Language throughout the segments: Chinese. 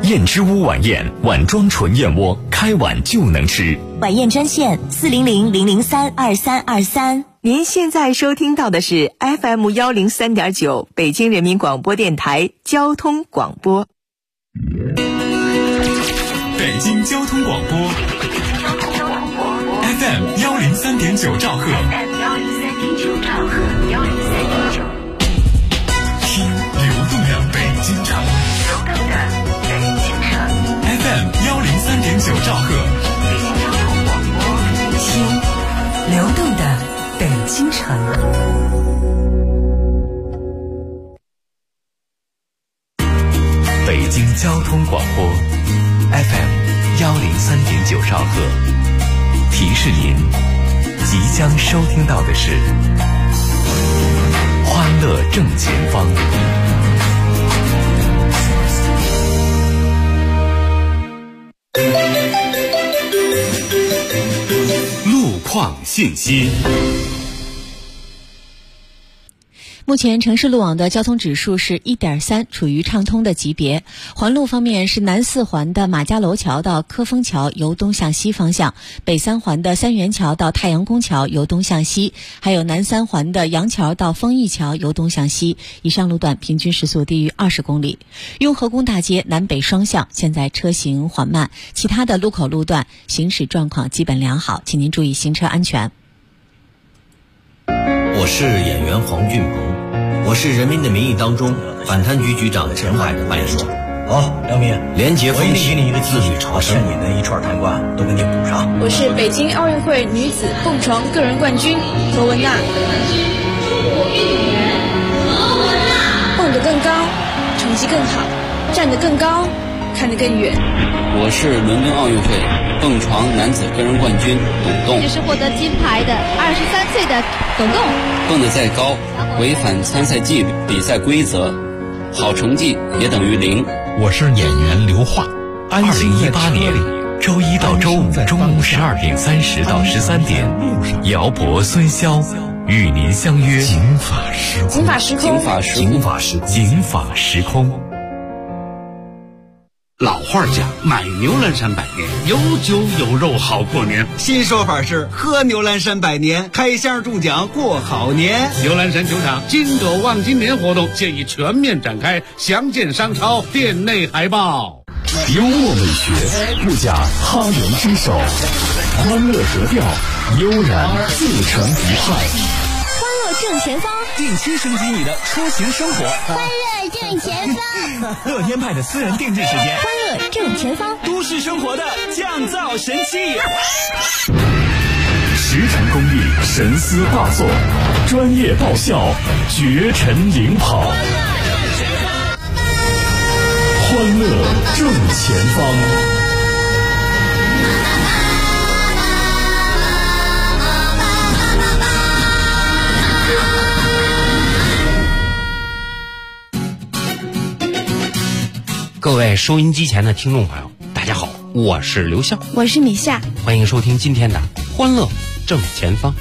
燕之屋晚宴，碗装纯燕窝，开碗就能吃。 晚宴专线400-003-2323。 您现在收听到的是 FM103.9 北京人民广播电台交通广播。 北京交通广播 FM103.9 兆赫，听流动的北京城FM103.9 兆赫， 听流动的北京城。 北京交通广播 FM103.9 兆赫，提示您即将收听到的是欢乐正前方。路况信息。 目前城市路网的交通指数是 1.3， 处于畅通的级别。环路方面是南四环的马家楼桥到科丰桥由东向西方向，北三环的三元桥到太阳宫桥由东向西，还有南三环的杨桥到丰益桥由东向西。以上路段平均时速低于20公里。雍和宫大街南北双向现在车行缓慢，其他的路口路段行驶状况基本良好，请您注意行车安全。 我是演员黄俊鹏，我是《人民的名义》当中反贪局局长陈海的扮演者。 好，梁明， 廉洁风气， 给你一个自律朝圣， 把欠你的一串贪官都给你补上。 我是北京奥运会女子蹦床个人冠军何文娜。蹦得更高，成绩更好；站得更高，看得更远。 我是伦敦奥运会蹦床男子个人冠军董栋。 这是获得金牌的23岁的董栋。 蹦得再高，违反参赛纪律、比赛规则，好成绩也等于0。 我是演员刘桦。2018年周一到周五中午12点30到13点，姚博、孙骁与您相约警法时空。 警法时空， 警法时空。 老话讲，买牛栏山百年，有酒有肉好过年。 新说法是喝牛栏山百年，开箱中奖过好年。 牛栏山球场金狗望金年活动现已全面展开，详见商超店内海报。 幽默美学，不假他人之手，欢乐格调，悠然自成一派。 欢乐正前方， 定期升级你的出行生活。 欢乐正前方， 乐天派的私人定制时间。 欢乐正前方， 都市生活的降噪神器。 实诚公益，神思大作，专业爆笑，绝尘领跑。欢乐正前方。 各位收音机前的听众朋友，大家好，我是刘笑， 我是米夏， 欢迎收听今天的欢乐正前方。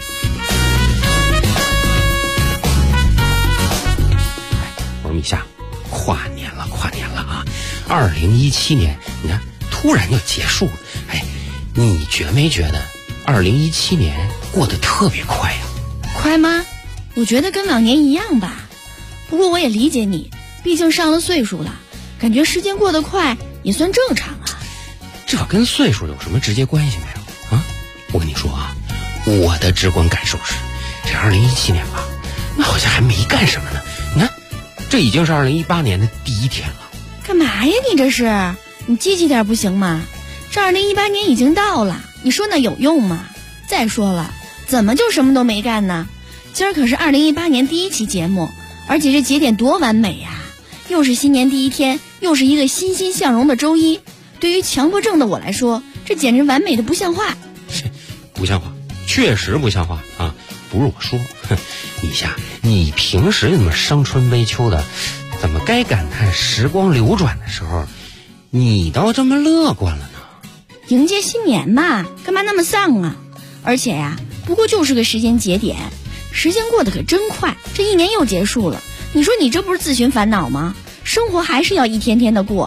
我说米夏，跨年了啊！2017年，你看突然就结束了。哎，你觉没觉得2017年过得特别快呀？ 快吗？我觉得跟往年一样吧。不过我也理解你，毕竟上了岁数了。感觉时间过得快也算正常啊。 这跟岁数有什么直接关系没有啊？我跟你说啊，我的直观感受是，这2017年吧，那好像还没干什么呢。你看，这已经是2018年的第一天了。 干嘛呀你这是？你积极点不行吗？这2018年已经到了，你说那有用吗？再说了，怎么就什么都没干呢？今儿可是2018年第一期节目，而且这节点多完美呀！又是新年第一天，又是一个欣欣向荣的周一。对于强迫症的我来说，这简直完美的不像话。 不像话，确实不像话啊！不是我说，米夏，你平时那么伤春悲秋的，怎么该感叹时光流转的时候，你倒这么乐观了呢？ 迎接新年嘛，干嘛那么丧啊？而且呀，不过就是个时间节点，时间过得可真快，这一年又结束了。你说你这不是自寻烦恼吗？生活还是要一天天的过，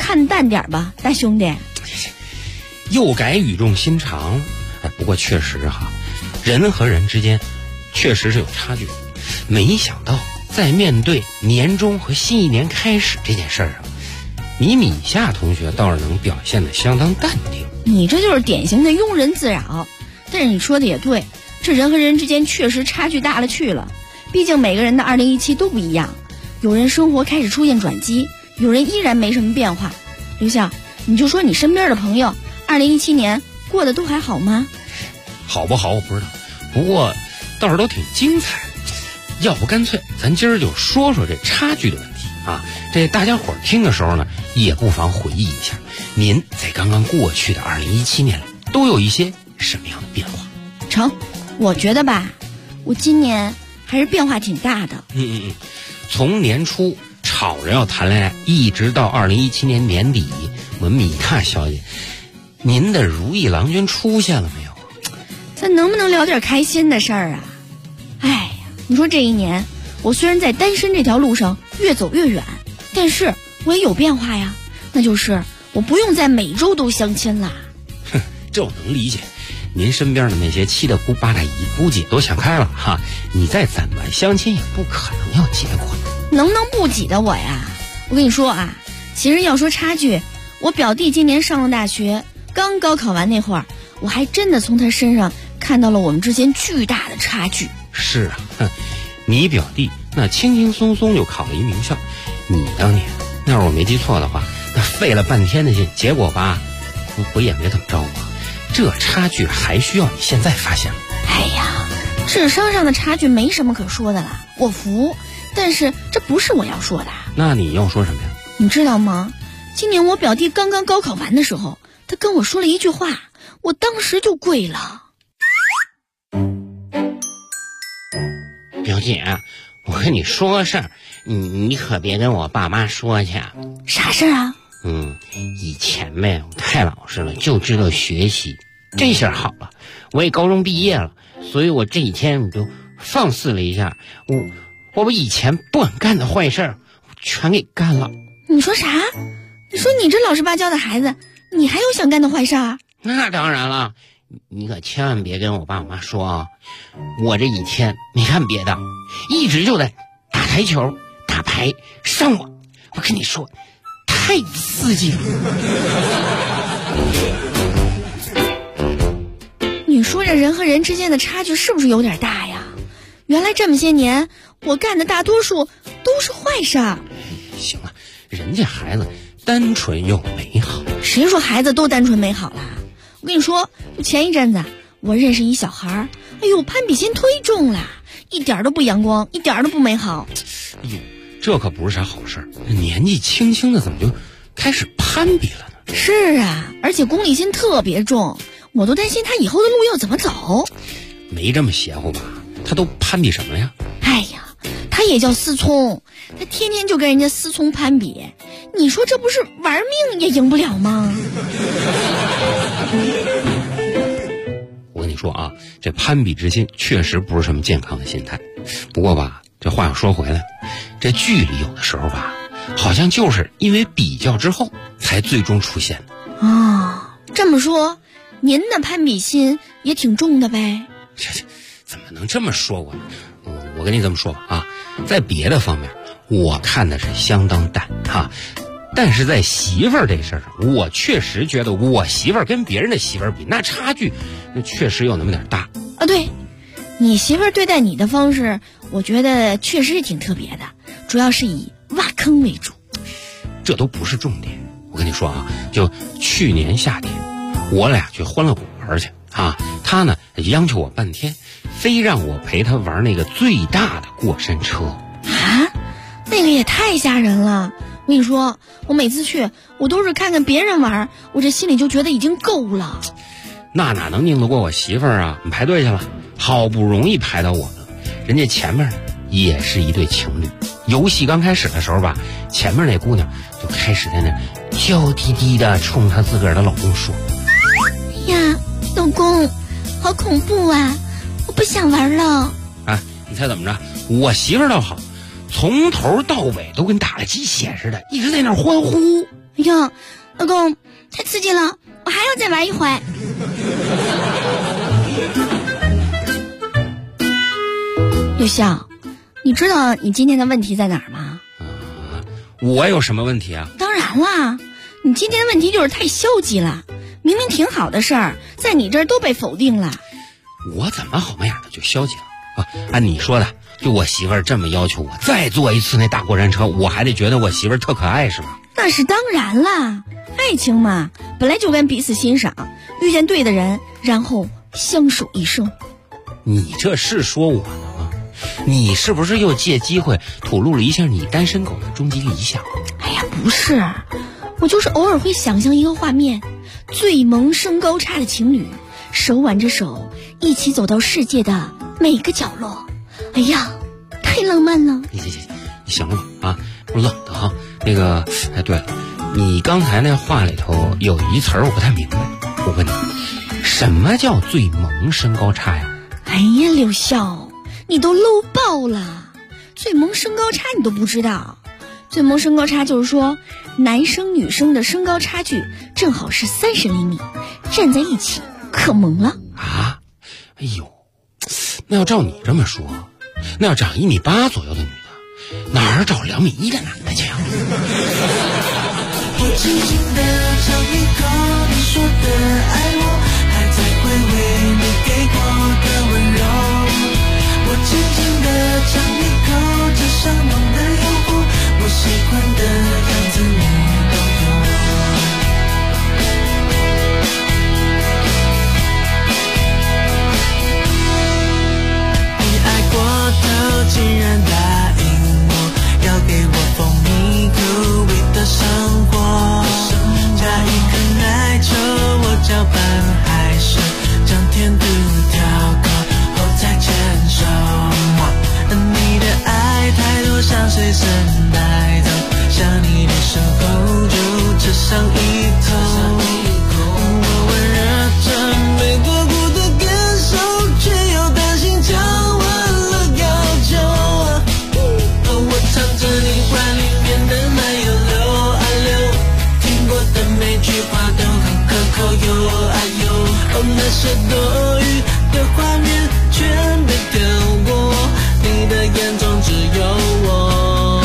看淡点吧，大兄弟。 又改语重心长。不过确实哈，人和人之间确实是有差距。没想到在面对年终和新一年开始这件事儿啊，你米夏同学倒是能表现得相当淡定。 你这就是典型的庸人自扰。但是你说的也对，这人和人之间确实差距大了去了。毕竟每个人的2017都不一样，有人生活开始出现转机，有人依然没什么变化。刘笑，你就说你身边的朋友2017年过得都还好吗？ 好不好我不知道，不过倒是都挺精彩的。要不干脆咱今儿就说说这差距的问题啊。这大家伙听的时候呢，也不妨回忆一下，您在刚刚过去的2017年里都有一些什么样的变化？ 成，我觉得吧，我今年还是变化挺大的。 从年初吵着要谈恋爱，一直到2017年年底，我们米娜小姐，您的如意郎君出现了没有？ 咱能不能聊点开心的事儿啊？哎呀，你说这一年，我虽然在单身这条路上越走越远，但是我也有变化呀。那就是我不用再每周都相亲了。 这我能理解，您身边的那些七大姑八大姨估计都想开了哈，你再怎么相亲也不可能要结果。 能不能不挤的我呀？我跟你说啊，其实要说差距，我表弟今年上了大学，刚高考完那会儿，我还真的从他身上看到了我们之间巨大的差距。 是啊，你表弟那轻轻松松就考了一名校，你当年要是我没记错的话，那费了半天的劲，结果吧，不也没怎么着吗？这差距还需要你现在发现吗？ 哎呀，智商上的差距没什么可说的啦，我服。但是这不是我要说的。 那你要说什么呀？ 你知道吗？今年我表弟刚刚高考完的时候，他跟我说了一句话，我当时就跪了。 表姐，我跟你说个事儿，你可别跟我爸妈说去。 啥事儿啊？ 以前呗，我太老实了，就知道学习。这下好了，我也高中毕业了，所以我这几天我就放肆了一下，我把以前不敢干的坏事儿全给干了。 你说啥？你说你这老实巴交的孩子，你还有想干的坏事儿？ 那当然了，你可千万别跟我爸我妈说啊！我这几天没干别的，一直就在打台球、打牌、上网。我跟你说，太刺激了。 你说这人和人之间的差距是不是有点大呀？原来这么些年我干的大多数都是坏事儿。 行了，人家孩子单纯又美好。 谁说孩子都单纯美好啦？我跟你说，就前一阵子我认识一小孩儿，哎呦，攀比心忒重了，一点都不阳光，一点都不美好。 哎呦，这可不是啥好事儿，年纪轻轻的怎么就开始攀比了呢？ 是啊，而且功利心特别重，我都担心他以后的路要怎么走。 没这么邪乎吧？他都攀比什么了呀？ 哎呀，他也叫思聪，他天天就跟人家思聪攀比，你说这不是玩命也赢不了吗？ 我跟你说啊，这攀比之心确实不是什么健康的心态。不过吧，这话又说回来，这距离有的时候吧，好像就是因为比较之后才最终出现的。 这么说，您的攀比心也挺重的呗？ 这怎么能这么说我呢？我跟你这么说吧啊，在别的方面我看的是相当淡啊，但是在媳妇儿这事儿上，我确实觉得我媳妇儿跟别人的媳妇儿比，那差距那确实有那么点大啊。对，你媳妇儿对待你的方式，我觉得确实是挺特别的，主要是以挖坑为主。 这都不是重点，我跟你说啊，就去年夏天，我俩去欢乐谷玩去啊，他呢央求我半天，非让我陪他玩那个最大的过山车啊，那个也太吓人了。我跟你说，我每次去，我都是看看别人玩，我这心里就觉得已经够了。 那哪能拧得过我媳妇儿啊？你排队去了，好不容易排到我了，人家前面也是一对情侣。游戏刚开始的时候吧，前面那姑娘就开始在那娇滴滴的冲她自个儿的老公说：“ 呀，老公，好恐怖啊！我不想玩了。” 啊，你猜怎么着？我媳妇儿倒好，从头到尾都跟打了鸡血似的，一直在那儿欢呼。 哎呀，老公，太刺激了，我还要再玩一会。刘笑，你知道你今天的问题在哪儿吗？ 我有什么问题啊？ 当然啦，你今天的问题就是太消极了，明明挺好的事儿，在你这儿都被否定了。 我怎么好模样的就消极了啊？按你说的，就我媳妇儿这么要求我再坐一次那大过山车，我还得觉得我媳妇儿特可爱是吧？ 那是当然啦，爱情嘛，本来就跟彼此欣赏，遇见对的人，然后相守一生。 你这是说我呢吗？你是不是又借机会吐露了一下你单身狗的终极理想？ 哎呀，不是，我就是偶尔会想象一个画面，最萌身高差的情侣手挽着手一起走到世界的每个角落。哎呀，太浪漫了。 你行了吧啊，我冷的哈。那个，哎，对了，你刚才那话里头有一词儿我不太明白，我问你，什么叫最萌身高差呀？ 哎呀，刘笑，你都漏爆了，最萌身高差你都不知道。最萌身高差就是说，男生女生的身高差距正好是30厘米，站在一起可萌了啊！哎呦，那要照你这么说，那要长1.8米左右的女的，哪儿找2.1米的男的去啊？ 我轻轻地尝一口你说的爱我，还在回味你给过的温柔。我轻轻地尝一口这上梦的诱惑，我喜欢的样子你都有。你爱过头，竟然答应我，要给我蜂蜜苦味的生活。加一颗奶球，我搅拌还是将甜度调高后再牵手。你的爱太多，像随身带走，想你的时候就吃上一口。我温热着没过苦的感受，却又担心降温了要求。我唱着你怀里面的奶油溜啊溜，听过的每句话都很可口哟啊哟。那些多余的画面全被跳过，你的眼中只有我。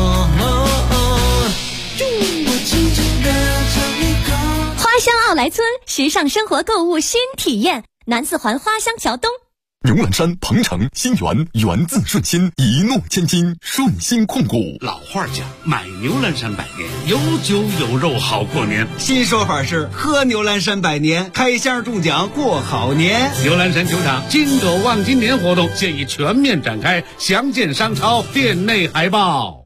我轻轻地尝一口。 花乡奥莱村时尚生活购物新体验，南四环花乡桥东。 牛栏山、鹏城、新源，源自顺心，一诺千金，顺心控股。 老话讲，买牛栏山百年，有酒有肉好过年。 新说法是喝牛栏山百年，开箱中奖过好年。 牛栏山球场金狗望金年活动现已全面展开，详见商超店内海报。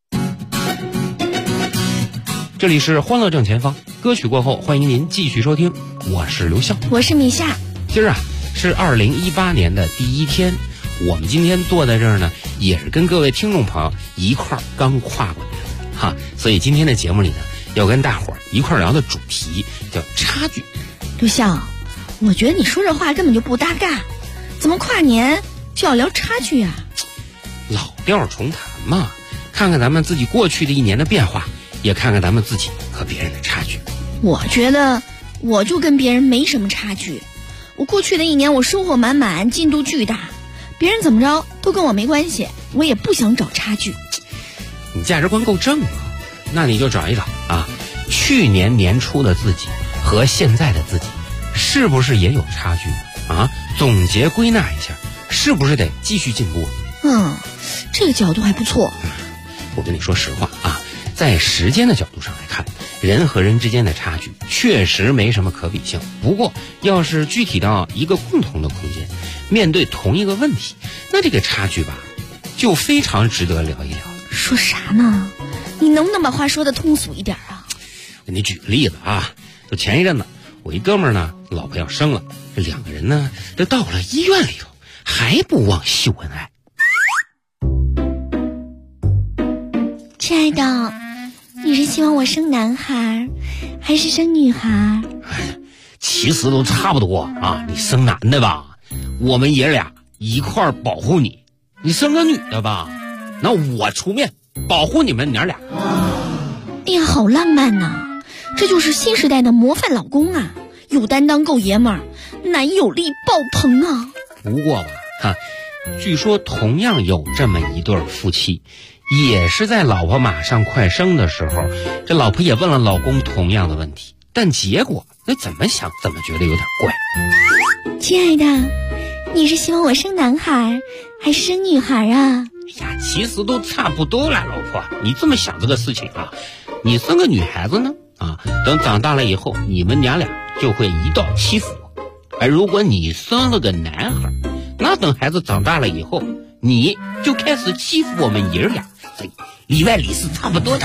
这里是欢乐正前方，歌曲过后，欢迎您继续收听，我是刘笑， 我是米夏。 今儿啊是2018年的第一天，我们今天坐在这儿呢，也是跟各位听众朋友一块儿刚跨过年哈，所以今天的节目里呢，要跟大伙儿一块儿聊的主题叫差距。 刘笑，我觉得你说这话根本就不搭嘎，怎么跨年就要聊差距啊？ 老调重弹嘛，看看咱们自己过去的一年的变化，也看看咱们自己和别人的差距。 我觉得我就跟别人没什么差距。我过去的一年我收获满满，进度巨大，别人怎么着都跟我没关系，我也不想找差距。 你价值观够正啊，那你就找一找啊，去年年初的自己和现在的自己是不是也有差距呢？啊，总结归纳一下，是不是得继续进步？ 这个角度还不错。 我跟你说实话啊，在时间的角度上来看，人和人之间的差距确实没什么可比性。不过要是具体到一个共同的空间，面对同一个问题，那这个差距吧就非常值得聊一聊。 说啥呢？你能不能把话说的通俗一点啊？ 给你举个例子啊，就前一阵子我一哥们儿呢，老婆要生了，这2个人呢都到了医院里头，还不忘秀恩爱。 亲爱的，你是希望我生男孩还是生女孩？ 其实都差不多啊，你生男的吧，我们爷俩一块儿保护你；你生个女的吧，那我出面保护你们娘俩。 哎呀，好浪漫呐！这就是新时代的模范老公啊，有担当够爷们儿，男友力爆棚啊。 不过吧，据说同样有这么一对夫妻，也是在老婆马上快生的时候，这老婆也问了老公同样的问题，但结果那怎么想怎么觉得有点怪。 亲爱的，你是希望我生男孩还是生女孩啊？ 哎呀，其实都差不多了，老婆，你这么想这个事情啊，你生个女孩子呢，等长大了以后，你们娘俩就会一道欺负我；而如果你生了个男孩，那等孩子长大了以后，你就开始欺负我们爷儿俩，所以里外里是差不多的。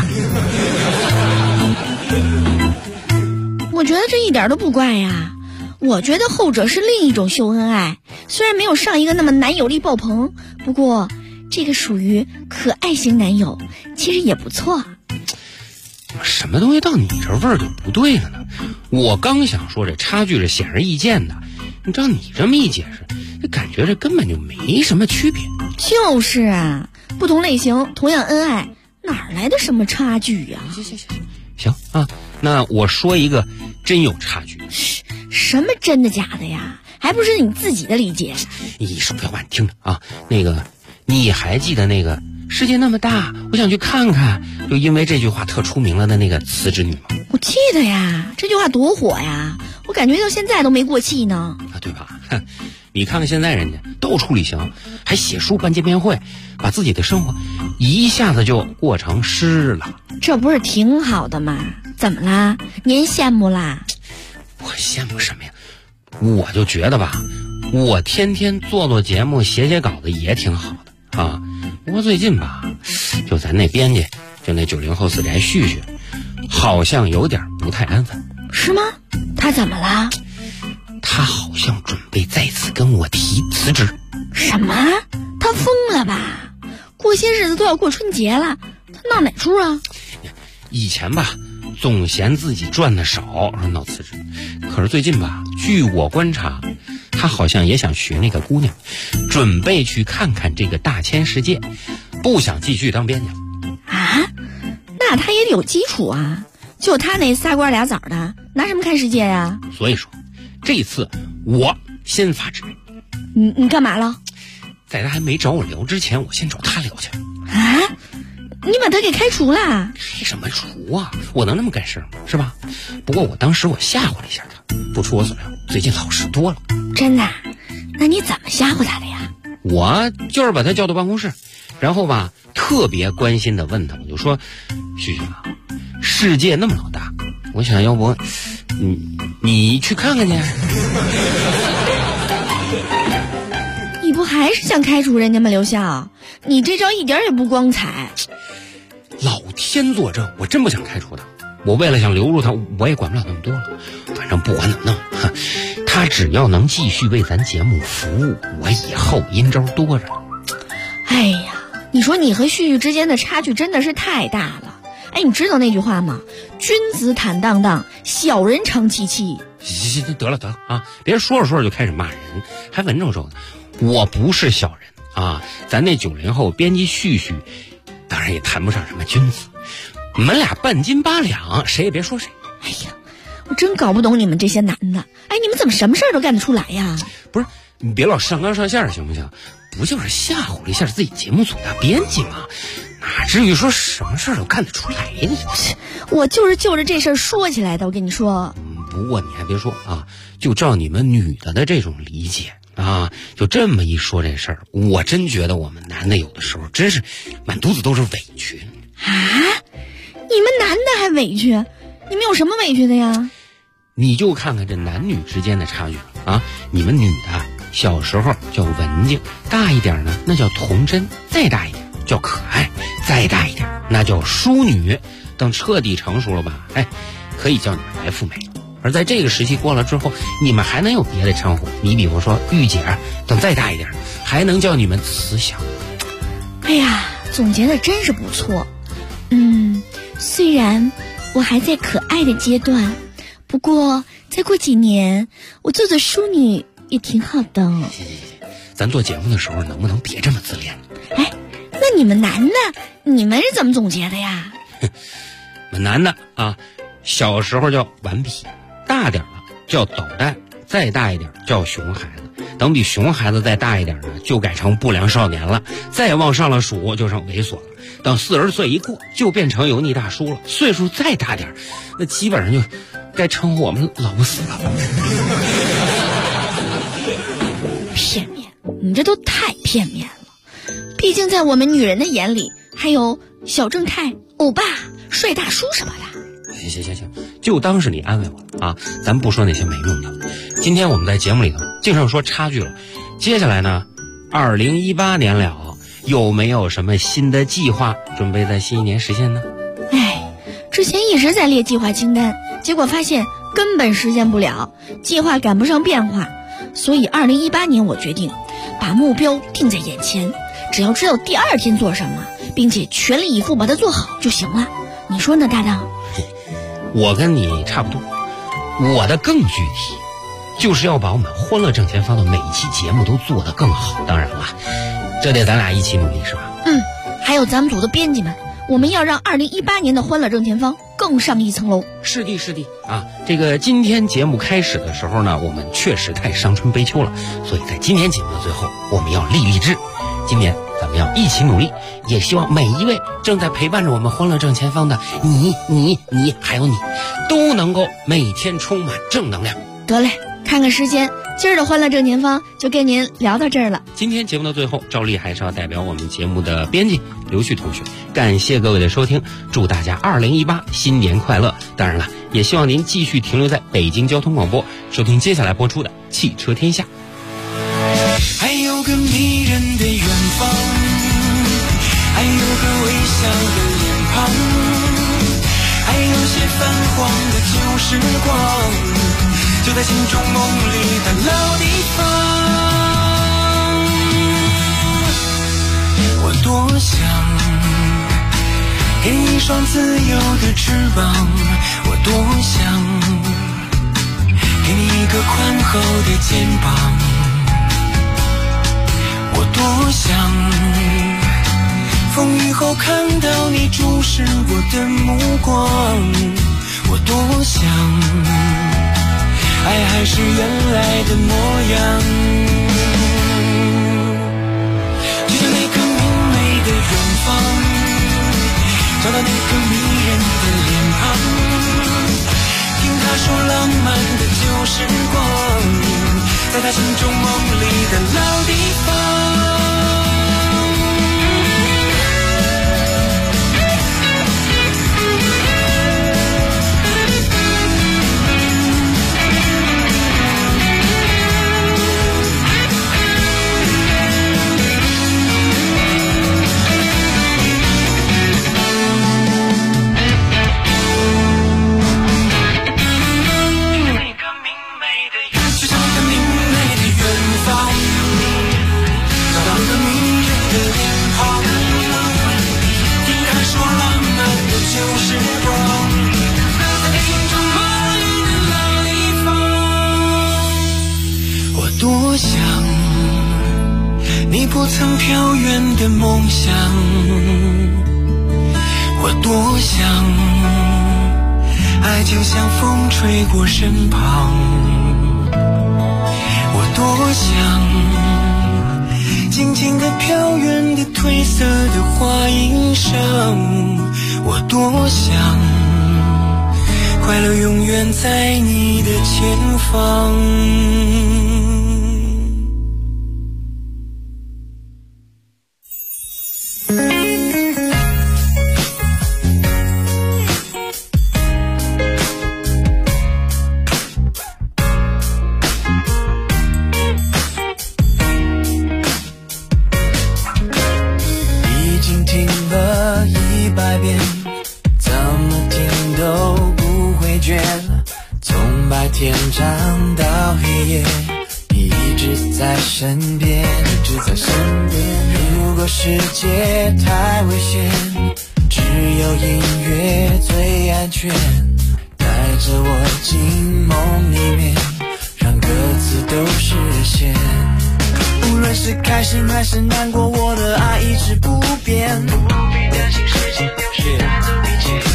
我觉得这一点都不怪呀，我觉得后者是另一种秀恩爱，虽然没有上一个那么男友力爆棚，不过这个属于可爱型男友，其实也不错。 什么东西到你这味儿就不对了呢？我刚想说这差距是显而易见的，你照你这么一解释，这感觉这根本就没什么区别。 就是啊，不同类型同样恩爱，哪来的什么差距呀？ 行啊，那我说一个真有差距。 什么真的假的呀？还不是你自己的理解。 你说不要晚听着啊，那个你还记得那个世界那么大，我想去看看，就因为这句话特出名了的那个辞职女吗？ 我记得呀，这句话多火呀，我感觉到现在都没过气呢。 对吧？你看看现在人家到处旅行，还写书办见面会，把自己的生活一下子就过成诗了。 这不是挺好的吗？怎么啦？您羡慕啦？ 我羡慕什么呀？我就觉得吧，我天天做节目写稿子也挺好的啊。不过最近吧，就咱那编辑，就那90后死宅旭旭，好像有点不太安分。 是吗？他怎么了？ 他好像准备再次跟我提辞职。 什么？他疯了吧？过些日子都要过春节了，他闹哪出啊？ 以前吧，总嫌自己赚的少，说闹辞职。可是最近吧，据我观察，他好像也想学那个姑娘，准备去看看这个大千世界，不想继续当编辑啊。那他也得有基础啊，就他那仨瓜俩枣的，拿什么看世界呀？ 所以说这一次我先发制人。 你干嘛了？ 在他还没找我聊之前，我先找他聊去。 啊？你把他给开除了？ 开什么除啊？我能那么干事吗？是吧？不过我当时我吓唬了一下他，不出我所料，最近老实多了。 真的？那你怎么吓唬他的呀？ 我就是把他叫到办公室，然后吧，特别关心的问他，我就说：“旭旭啊，世界那么老大，我想要不，你去看看去。” 你不还是想开除人家吗？刘笑，你这招一点也不光彩。 老天作证，我真不想开除他。我为了想留住他，我也管不了那么多了。反正不管怎么弄，他只要能继续为咱节目服务，我以后阴招多着呢。 哎呀，你说你和旭旭之间的差距真的是太大了。哎，你知道那句话吗？君子坦荡荡，小人长戚戚。 行，得了啊！别说着说着就开始骂人，还文绉绉的。我不是小人啊，咱那90后编辑旭旭，当然也谈不上什么君子。你们俩半斤八两，谁也别说谁。 哎呀，我真搞不懂你们这些男的。哎，你们怎么什么事儿都干得出来呀？ 不是，你别老上纲上线行不行？不就是吓唬了一下自己节目组的编辑吗？哪至于说什么事儿都干得出来呢？ 我就是就着这事儿说起来的，我跟你说。 不过你还别说啊，就照你们女的这种理解啊，就这么一说这事儿，我真觉得我们男的有的时候真是满肚子都是委屈啊！你们男的还委屈？你们有什么委屈的呀？ 你就看看这男女之间的差距啊！你们女的小时候叫文静，大一点呢那叫童真，再大一点叫可爱，再大一点那叫淑女，等彻底成熟了吧，哎，可以叫你们白富美。而在这个时期过了之后，你们还能有别的称呼？你比如说御姐，等再大一点，还能叫你们慈祥。 哎呀，总结的真是不错。虽然我还在可爱的阶段，不过再过几年，我做做淑女也挺好的。 行，咱做节目的时候能不能别这么自恋？ 哎，那你们男的，你们是怎么总结的呀？ 我们男的啊，小时候叫顽皮，大点了叫捣蛋，再大一点叫熊孩子，等比熊孩子再大一点呢，就改成不良少年了，再往上了数就成猥琐了，等40岁一过就变成油腻大叔了，岁数再大点，那基本上就该称呼我们老不死了。 片面，你这都太片面了。毕竟在我们女人的眼里，还有小正太、欧巴、帅大叔什么的。 行，就当是你安慰我了啊！咱不说那些没用的。今天我们在节目里头经常说差距了，接下来呢，2018年了，有没有什么新的计划准备在新一年实现呢？ 之前一直在列计划清单，结果发现根本实现不了，计划赶不上变化，所以2018年我决定把目标定在眼前，只要知道第2天做什么，并且全力以赴把它做好就行了。你说呢，搭档？ 我跟你差不多，我的更具体，就是要把我们欢乐正前方的每一期节目都做得更好。当然了，这得咱俩一起努力，是吧？ 还有咱们组的编辑们，我们要让2018年的欢乐正前方更上一层楼。 是的啊，这个今天节目开始的时候呢，我们确实太伤春悲秋了，所以在今天节目的最后，我们要立志，今年咱们要一起努力，也希望每一位正在陪伴着我们欢乐正前方的你还有你，都能够每天充满正能量。 得嘞，看看时间，今儿的欢乐正前方就跟您聊到这儿了。 今天节目的最后，照例还是要代表我们节目的编辑刘旭同学，感谢各位的收听，祝大家2018新年快乐。当然了，也希望您继续停留在北京交通广播，收听接下来播出的汽车天下。 还有个迷人的远方，还有个微笑的脸庞，还有些泛黄的旧时光，就在心中梦里的老地方。我多想给你一双自由的翅膀，我多想给你一个宽厚的肩膀，我多想风雨后看到你注视我的目光，我多想爱还是原来的模样，就像那个明媚的远方，找到那个迷人的脸庞，听他说浪漫的旧时光，在他心中梦里的老地方。多想你不曾飘远的梦想，我多想爱就像风吹过身旁，我多想静静地飘远的褪色的花衣裳，我多想快乐永远在你的前方。天长到黑夜，你一直在身边，一直在身边。如果世界太危险，只有音乐最安全，带着我进梦里面，让各自都实现。无论是开心还是难过，我的爱一直不变，不必担心时间流逝带走一切。无论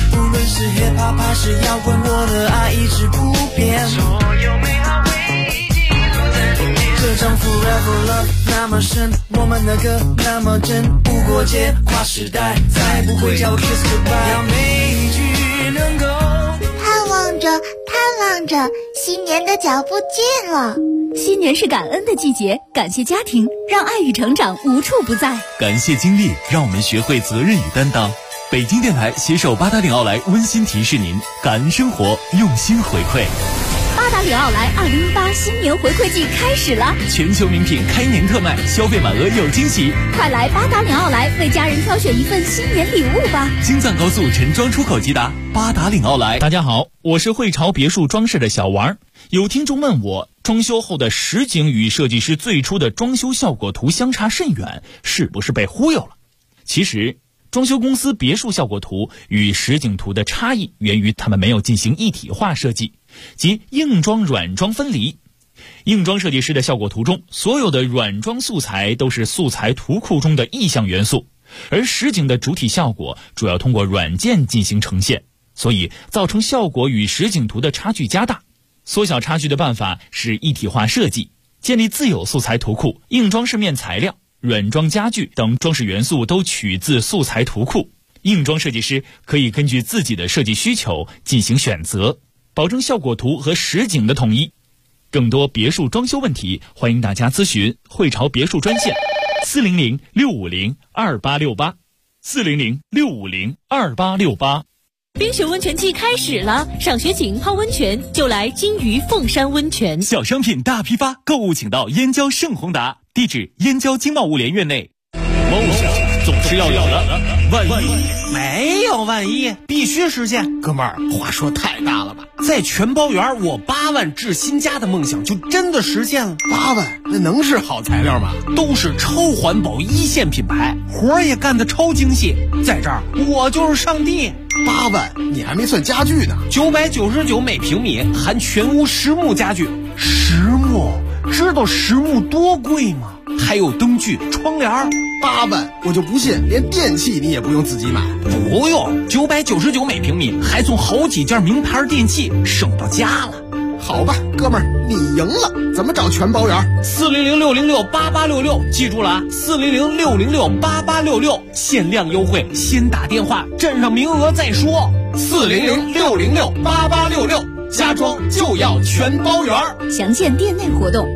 是 hiphop 还是摇滚，我的爱一直不变。所有美好回忆记录在里面。这张 Forever Love 那么深，我们的歌那么真，无国界跨时代，再不会叫 kiss goodbye。要每一句能够盼望着，新年的脚步近了。 新年是感恩的季节，感谢家庭，让爱与成长无处不在。 感谢经历，让我们学会责任与担当。北京电台携手八达岭奥莱温馨提示您：感恩生活，用心回馈。 八达岭奥莱2018新年回馈季开始了， 全球名品开年特卖，消费满额有惊喜。 快来八达岭奥莱为家人挑选一份新年礼物吧！ 京藏高速陈庄出口即达，八达岭奥莱。 大家好，我是汇潮别墅装饰的小王。有听众问我，装修后的实景与设计师最初的装修效果图相差甚远，是不是被忽悠了？其实装修公司别墅效果图与实景图的差异源于他们没有进行一体化设计，即硬装软装分离。硬装设计师的效果图中，所有的软装素材都是素材图库中的意象元素，而实景的主体效果主要通过软件进行呈现，所以造成效果与实景图的差距加大。缩小差距的办法是一体化设计，建立自有素材图库，硬装饰面材料、软装家具等装饰元素都取自素材图库。硬装设计师可以根据自己的设计需求进行选择，保证效果图和实景的统一。更多别墅装修问题，欢迎大家咨询汇潮别墅专线400-650-2868 400-650-2868。 冰雪温泉季开始了，赏雪景泡温泉就来金鱼凤山温泉。 小商品大批发，购物请到燕郊盛宏达，地址燕郊经贸物联院内。 梦想总是要有的，万一没有万一，必须实现。哥们儿，话说太大了吧？在全包园，我8万置新家的梦想就真的实现了。 8万，那能是好材料吗？ 都是超环保一线品牌，活儿也干得超精细。在这儿，我就是上帝。 8万，你还没算家具呢。 999每平米，含全屋实木家具。实木，知道实木多贵吗？还有灯具、窗帘。 8万，我就不信连电器你也不用自己买。 不用，999每平米，还送好几件名牌电器，省到家了。 好吧，哥们儿，你赢了。怎么找全包园？400-606-8866，记住了啊，400-606-8866，限量优惠，先打电话，占上名额再说。400-606-8866，家装就要全包园。 详见店内活动。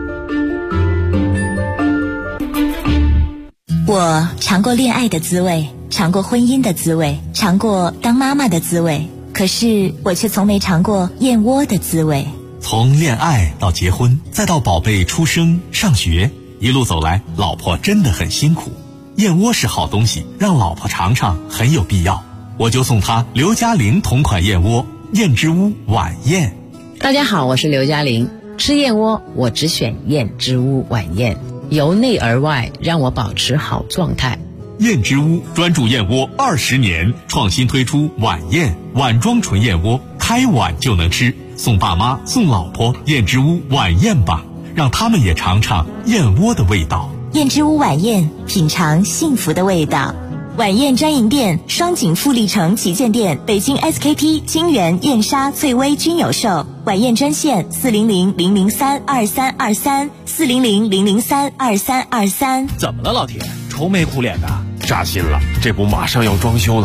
我尝过恋爱的滋味，尝过婚姻的滋味，尝过当妈妈的滋味，可是我却从没尝过燕窝的滋味。 从恋爱到结婚，再到宝贝出生上学，一路走来，老婆真的很辛苦。燕窝是好东西，让老婆尝尝很有必要。我就送她刘嘉玲同款燕窝，燕之屋晚宴。 大家好，我是刘嘉玲。吃燕窝我只选燕之屋晚宴，由内而外让我保持好状态。 燕之屋专注燕窝20年，创新推出晚宴碗装纯燕窝，开碗就能吃，送爸妈送老婆燕之屋晚宴吧，让他们也尝尝燕窝的味道。 燕之屋晚宴，品尝幸福的味道。晚宴专营店：双井富力城旗舰店、北京 SKP、金源、燕莎、翠微均有售。晚宴专线400-003-2323 400-003-2323。 怎么了，老铁？愁眉苦脸的？ 扎心了，这不马上要装修了，